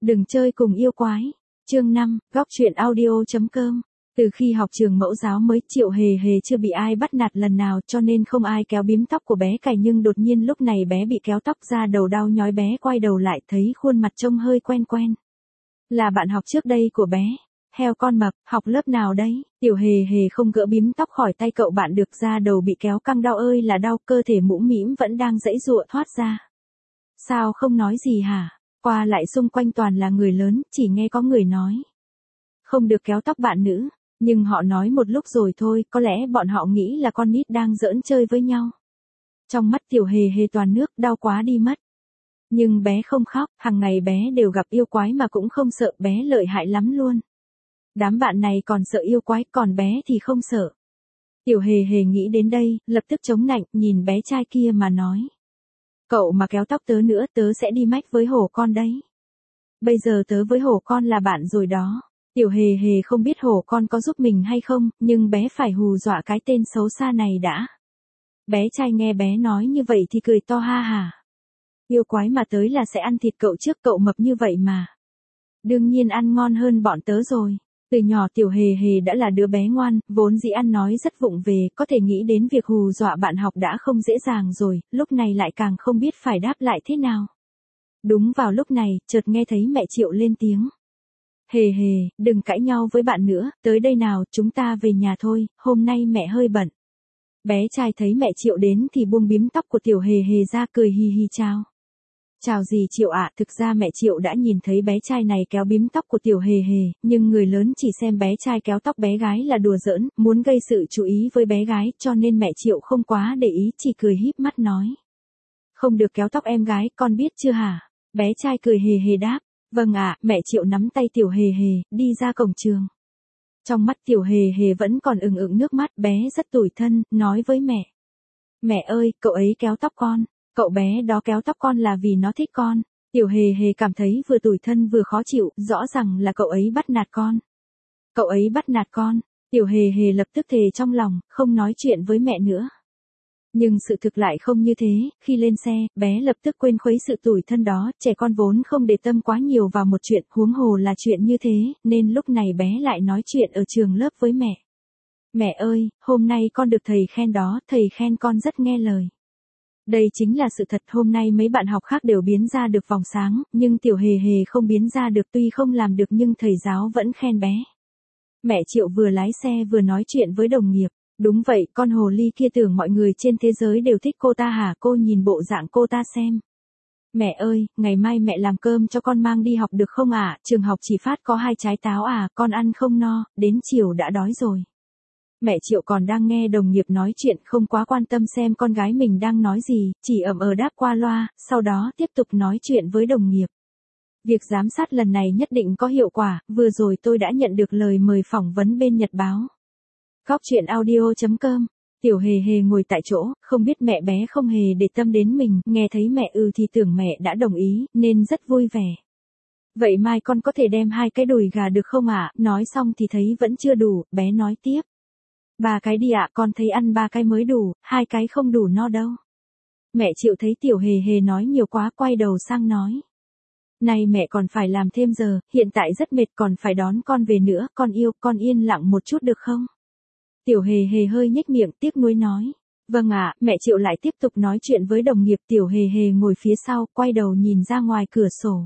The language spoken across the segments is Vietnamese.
Đừng chơi cùng yêu quái. Chương 5, góc truyện audio.com. Từ khi học trường mẫu giáo mới, Triệu Hề Hề chưa bị ai bắt nạt lần nào, cho nên không ai kéo bím tóc của bé cày, nhưng đột nhiên lúc này bé bị kéo tóc ra, đầu đau nhói, bé quay đầu lại thấy khuôn mặt trông hơi quen quen. Là bạn học trước đây của bé. Heo con mập, học lớp nào đấy? Tiểu Hề Hề không gỡ bím tóc khỏi tay cậu bạn được ra, đầu bị kéo căng đau ơi là đau, cơ thể mũm mĩm vẫn đang giãy giụa thoát ra. Sao không nói gì hả? Qua lại xung quanh toàn là người lớn, chỉ nghe có người nói không được kéo tóc bạn nữ, nhưng họ nói một lúc rồi thôi, có lẽ bọn họ nghĩ là con nít đang giỡn chơi với nhau. Trong mắt Tiểu Hề Hề toàn nước, đau quá đi mất. Nhưng bé không khóc, hàng ngày bé đều gặp yêu quái mà cũng không sợ, bé lợi hại lắm luôn. Đám bạn này còn sợ yêu quái, còn bé thì không sợ. Tiểu Hề Hề nghĩ đến đây, lập tức chống nạnh, nhìn bé trai kia mà nói. Cậu mà kéo tóc tớ nữa, tớ sẽ đi mách với hổ con đấy. Bây giờ tớ với hổ con là bạn rồi đó. Tiểu Hề Hề không biết hổ con có giúp mình hay không, nhưng bé phải hù dọa cái tên xấu xa này đã. Bé trai nghe bé nói như vậy thì cười to ha hả. Yêu quái mà tới là sẽ ăn thịt cậu trước, cậu mập như vậy mà. Đương nhiên ăn ngon hơn bọn tớ rồi. Từ nhỏ Tiểu Hề Hề đã là đứa bé ngoan, vốn dĩ ăn nói rất vụng về, có thể nghĩ đến việc hù dọa bạn học đã không dễ dàng rồi, lúc này lại càng không biết phải đáp lại thế nào. Đúng vào lúc này, chợt nghe thấy mẹ Triệu lên tiếng. Hề Hề, đừng cãi nhau với bạn nữa, tới đây nào, chúng ta về nhà thôi, hôm nay mẹ hơi bận. Bé trai thấy mẹ Triệu đến thì buông bím tóc của Tiểu Hề Hề ra, cười hi hi chào. Chào gì Triệu ạ, thực ra mẹ Triệu đã nhìn thấy bé trai này kéo bím tóc của Tiểu Hề Hề, nhưng người lớn chỉ xem bé trai kéo tóc bé gái là đùa giỡn, muốn gây sự chú ý với bé gái, cho nên mẹ Triệu không quá để ý, chỉ cười híp mắt nói. Không được kéo tóc em gái, con biết chưa hả? Bé trai cười hề hề đáp. Vâng ạ, mẹ Triệu nắm tay Tiểu Hề Hề, đi ra cổng trường. Trong mắt Tiểu Hề Hề vẫn còn ửng ửng nước mắt, bé rất tủi thân, nói với mẹ. Mẹ ơi, cậu ấy kéo tóc con. Cậu bé đó kéo tóc con là vì nó thích con. Tiểu Hề Hề cảm thấy vừa tủi thân vừa khó chịu, rõ ràng là cậu ấy bắt nạt con. Cậu ấy bắt nạt con. Tiểu Hề Hề lập tức thề trong lòng, không nói chuyện với mẹ nữa. Nhưng sự thực lại không như thế, khi lên xe, bé lập tức quên khuấy sự tủi thân đó, trẻ con vốn không để tâm quá nhiều vào một chuyện, huống hồ là chuyện như thế, nên lúc này bé lại nói chuyện ở trường lớp với mẹ. Mẹ ơi, hôm nay con được thầy khen đó, thầy khen con rất nghe lời. Đây chính là sự thật, hôm nay mấy bạn học khác đều biến ra được vòng sáng, nhưng Tiểu Hề Hề không biến ra được, tuy không làm được nhưng thầy giáo vẫn khen bé. Mẹ Triệu vừa lái xe vừa nói chuyện với đồng nghiệp. Đúng vậy, con hồ ly kia tưởng mọi người trên thế giới đều thích cô ta hả, cô nhìn bộ dạng cô ta xem. Mẹ ơi, ngày mai mẹ làm cơm cho con mang đi học được không ạ? Trường học chỉ phát có 2 trái táo à, con ăn không no, đến chiều đã đói rồi. Mẹ Triệu còn đang nghe đồng nghiệp nói chuyện, không quá quan tâm xem con gái mình đang nói gì, chỉ ậm đáp qua loa, sau đó tiếp tục nói chuyện với đồng nghiệp. Việc giám sát lần này nhất định có hiệu quả, vừa rồi tôi đã nhận được lời mời phỏng vấn bên Nhật Báo. Góc truyện audio.com. Tiểu Hề Hề ngồi tại chỗ, không biết mẹ bé không hề để tâm đến mình, nghe thấy mẹ thì tưởng mẹ đã đồng ý, nên rất vui vẻ. Vậy mai con có thể đem 2 cái đùi gà được không ạ? Nói xong thì thấy vẫn chưa đủ, bé nói tiếp. 3 cái đi ạ, con thấy ăn 3 cái mới đủ, 2 cái không đủ no đâu. Mẹ Triệu thấy Tiểu Hề Hề nói nhiều quá, quay đầu sang nói. Này mẹ còn phải làm thêm giờ, hiện tại rất mệt, còn phải đón con về nữa, con yêu, con yên lặng một chút được không? Tiểu Hề Hề hơi nhếch miệng, tiếc nuối nói. Vâng ạ, mẹ Triệu lại tiếp tục nói chuyện với đồng nghiệp. Tiểu Hề Hề ngồi phía sau, quay đầu nhìn ra ngoài cửa sổ.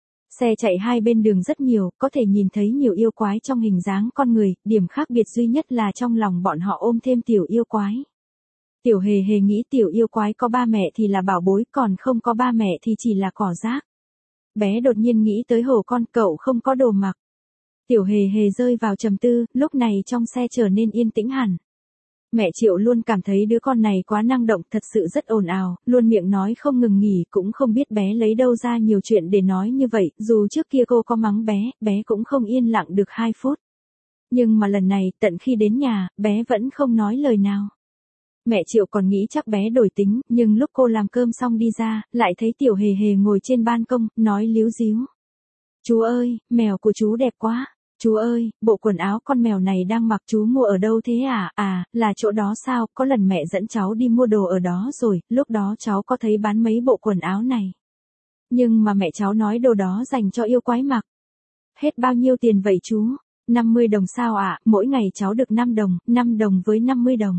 Xe chạy hai bên đường rất nhiều, có thể nhìn thấy nhiều yêu quái trong hình dáng con người, điểm khác biệt duy nhất là trong lòng bọn họ ôm thêm tiểu yêu quái. Tiểu Hề Hề nghĩ tiểu yêu quái có ba mẹ thì là bảo bối, còn không có ba mẹ thì chỉ là cỏ rác. Bé đột nhiên nghĩ tới hổ con, cậu không có đồ mặc. Tiểu Hề Hề rơi vào trầm tư, lúc này trong xe trở nên yên tĩnh hẳn. Mẹ Triệu luôn cảm thấy đứa con này quá năng động, thật sự rất ồn ào, luôn miệng nói không ngừng nghỉ, cũng không biết bé lấy đâu ra nhiều chuyện để nói như vậy, dù trước kia cô có mắng bé, bé cũng không yên lặng được 2 phút. Nhưng mà lần này, tận khi đến nhà, bé vẫn không nói lời nào. Mẹ Triệu còn nghĩ chắc bé đổi tính, nhưng lúc cô làm cơm xong đi ra, lại thấy Tiểu Hề Hề ngồi trên ban công, nói líu díu. Chú ơi, mèo của chú đẹp quá. Chú ơi, bộ quần áo con mèo này đang mặc chú mua ở đâu thế à? À, là chỗ đó sao, có lần mẹ dẫn cháu đi mua đồ ở đó rồi, lúc đó cháu có thấy bán mấy bộ quần áo này. Nhưng mà mẹ cháu nói đồ đó dành cho yêu quái mặc. Hết bao nhiêu tiền vậy chú? 50 đồng sao ạ? Mỗi ngày cháu được 5 đồng, 5 đồng với 50 đồng.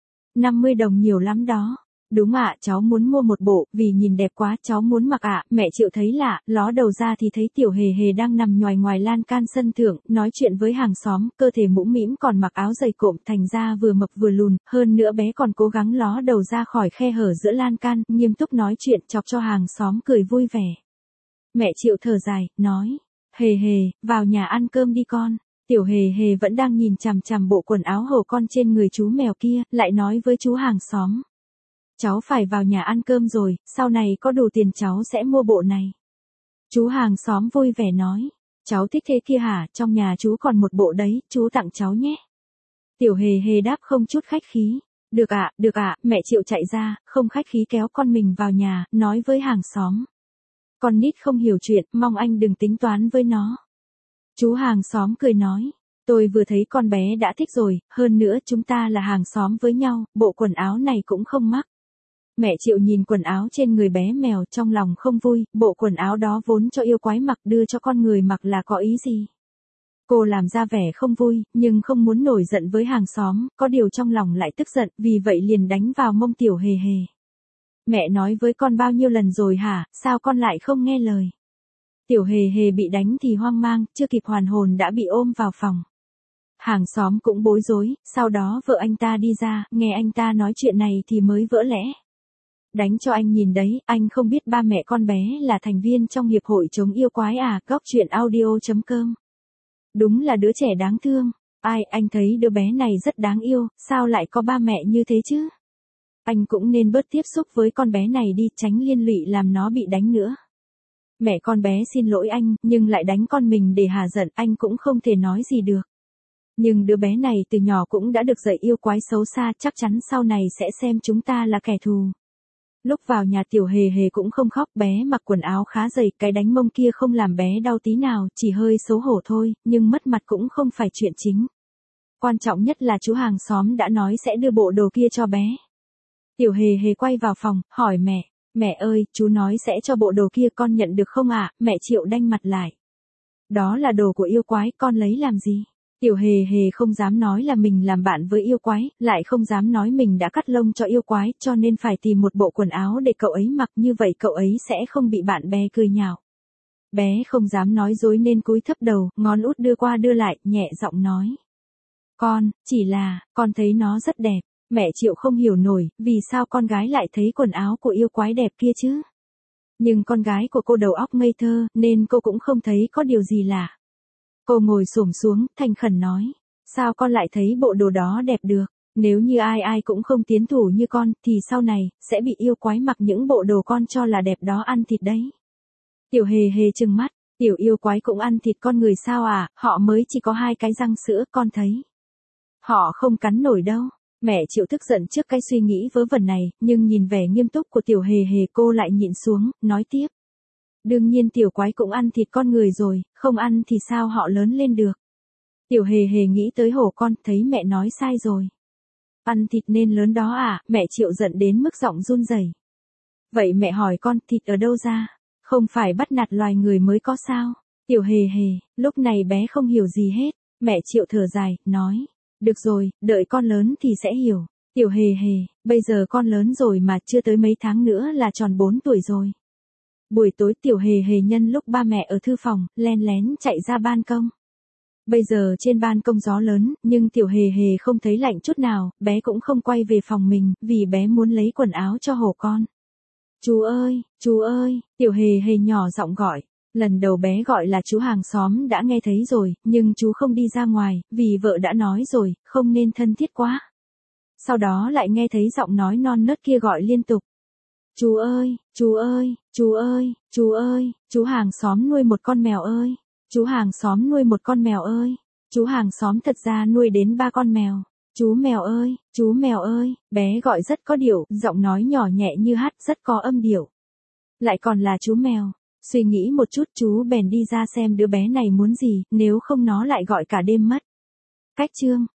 50 đồng nhiều lắm đó. Đúng ạ, cháu muốn mua một bộ, vì nhìn đẹp quá, cháu muốn mặc ạ. Mẹ Triệu thấy lạ, ló đầu ra thì thấy Tiểu Hề Hề đang nằm nhoài ngoài lan can sân thượng, nói chuyện với hàng xóm, cơ thể mũm mĩm còn mặc áo dày cộm, thành ra vừa mập vừa lùn, hơn nữa bé còn cố gắng ló đầu ra khỏi khe hở giữa lan can, nghiêm túc nói chuyện, chọc cho hàng xóm cười vui vẻ. Mẹ Triệu thở dài, nói, Hề Hề, vào nhà ăn cơm đi con. Tiểu Hề Hề vẫn đang nhìn chằm chằm bộ quần áo hổ con trên người chú mèo kia, lại nói với chú hàng xóm. Cháu phải vào nhà ăn cơm rồi, sau này có đủ tiền cháu sẽ mua bộ này. Chú hàng xóm vui vẻ nói, cháu thích thế kia hả, trong nhà chú còn một bộ đấy, chú tặng cháu nhé. Tiểu Hề Hề đáp không chút khách khí. Được ạ, mẹ Triệu chạy ra, không khách khí kéo con mình vào nhà, nói với hàng xóm. Con nít không hiểu chuyện, mong anh đừng tính toán với nó. Chú hàng xóm cười nói, tôi vừa thấy con bé đã thích rồi, hơn nữa chúng ta là hàng xóm với nhau, bộ quần áo này cũng không mắc. Mẹ Triệu nhìn quần áo trên người bé mèo trong lòng không vui, bộ quần áo đó vốn cho yêu quái mặc đưa cho con người mặc là có ý gì. Cô làm ra vẻ không vui, nhưng không muốn nổi giận với hàng xóm, có điều trong lòng lại tức giận, vì vậy liền đánh vào mông Tiểu Hề Hề. Mẹ nói với con bao nhiêu lần rồi hả, sao con lại không nghe lời? Tiểu Hề Hề bị đánh thì hoang mang, chưa kịp hoàn hồn đã bị ôm vào phòng. Hàng xóm cũng bối rối, sau đó vợ anh ta đi ra, nghe anh ta nói chuyện này thì mới vỡ lẽ. Đánh cho anh nhìn đấy, anh không biết ba mẹ con bé là thành viên trong hiệp hội chống yêu quái à, góc chuyện audio.com. Đúng là đứa trẻ đáng thương. Ai, anh thấy đứa bé này rất đáng yêu, sao lại có ba mẹ như thế chứ? Anh cũng nên bớt tiếp xúc với con bé này đi, tránh liên lụy làm nó bị đánh nữa. Mẹ con bé xin lỗi anh, nhưng lại đánh con mình để hả giận, anh cũng không thể nói gì được. Nhưng đứa bé này từ nhỏ cũng đã được dạy yêu quái xấu xa, chắc chắn sau này sẽ xem chúng ta là kẻ thù. Lúc vào nhà Tiểu Hề Hề cũng không khóc, bé mặc quần áo khá dày, cái đánh mông kia không làm bé đau tí nào, chỉ hơi xấu hổ thôi, nhưng mất mặt cũng không phải chuyện chính. Quan trọng nhất là chú hàng xóm đã nói sẽ đưa bộ đồ kia cho bé. Tiểu Hề Hề quay vào phòng, hỏi mẹ ơi, chú nói sẽ cho bộ đồ kia con nhận được không ạ? Mẹ Triệu đanh mặt lại. Đó là đồ của yêu quái, con lấy làm gì? Tiểu Hề Hề không dám nói là mình làm bạn với yêu quái, lại không dám nói mình đã cắt lông cho yêu quái, cho nên phải tìm một bộ quần áo để cậu ấy mặc, như vậy cậu ấy sẽ không bị bạn bè cười nhạo. Bé không dám nói dối nên cúi thấp đầu, ngón út đưa qua đưa lại, nhẹ giọng nói. Chỉ là, con thấy nó rất đẹp. Mẹ Triệu không hiểu nổi, vì sao con gái lại thấy quần áo của yêu quái đẹp kia chứ? Nhưng con gái của cô đầu óc ngây thơ, nên cô cũng không thấy có điều gì lạ. Cô ngồi xổm xuống, thành khẩn nói. Sao con lại thấy bộ đồ đó đẹp được? Nếu như ai cũng không tiến thủ như con, thì sau này, sẽ bị yêu quái mặc những bộ đồ con cho là đẹp đó ăn thịt đấy. Tiểu Hề Hề trừng mắt, tiểu yêu quái cũng ăn thịt con người sao à, họ mới chỉ có 2 cái răng sữa, con thấy. Họ không cắn nổi đâu. Mẹ Triệu tức giận trước cái suy nghĩ vớ vẩn này, nhưng nhìn vẻ nghiêm túc của Tiểu Hề Hề cô lại nhịn xuống, nói tiếp. Đương nhiên tiểu quái cũng ăn thịt con người rồi, không ăn thì sao họ lớn lên được. Tiểu Hề Hề nghĩ tới hổ con, thấy mẹ nói sai rồi. Ăn thịt nên lớn đó à, mẹ Triệu giận đến mức giọng run rẩy. Vậy mẹ hỏi con, thịt ở đâu ra? Không phải bắt nạt loài người mới có sao? Tiểu Hề Hề, lúc này bé không hiểu gì hết, mẹ Triệu thở dài, nói. Được rồi, đợi con lớn thì sẽ hiểu. Tiểu Hề Hề, bây giờ con lớn rồi mà chưa tới mấy tháng nữa là tròn 4 tuổi rồi. Buổi tối Tiểu Hề Hề nhân lúc ba mẹ ở thư phòng, len lén chạy ra ban công. Bây giờ trên ban công gió lớn, nhưng Tiểu Hề Hề không thấy lạnh chút nào, bé cũng không quay về phòng mình, vì bé muốn lấy quần áo cho hổ con. Chú ơi, Tiểu Hề Hề nhỏ giọng gọi. Lần đầu bé gọi là chú hàng xóm đã nghe thấy rồi, nhưng chú không đi ra ngoài, vì vợ đã nói rồi, không nên thân thiết quá. Sau đó lại nghe thấy giọng nói non nớt kia gọi liên tục. Chú ơi, chú hàng xóm nuôi một con mèo ơi, chú hàng xóm nuôi một con mèo ơi, chú hàng xóm thật ra nuôi đến 3 con mèo. Chú mèo ơi, bé gọi rất có điệu, giọng nói nhỏ nhẹ như hát, rất có âm điệu. Lại còn là chú mèo. Suy nghĩ một chút chú bèn đi ra xem đứa bé này muốn gì, nếu không nó lại gọi cả đêm mất. Cách chương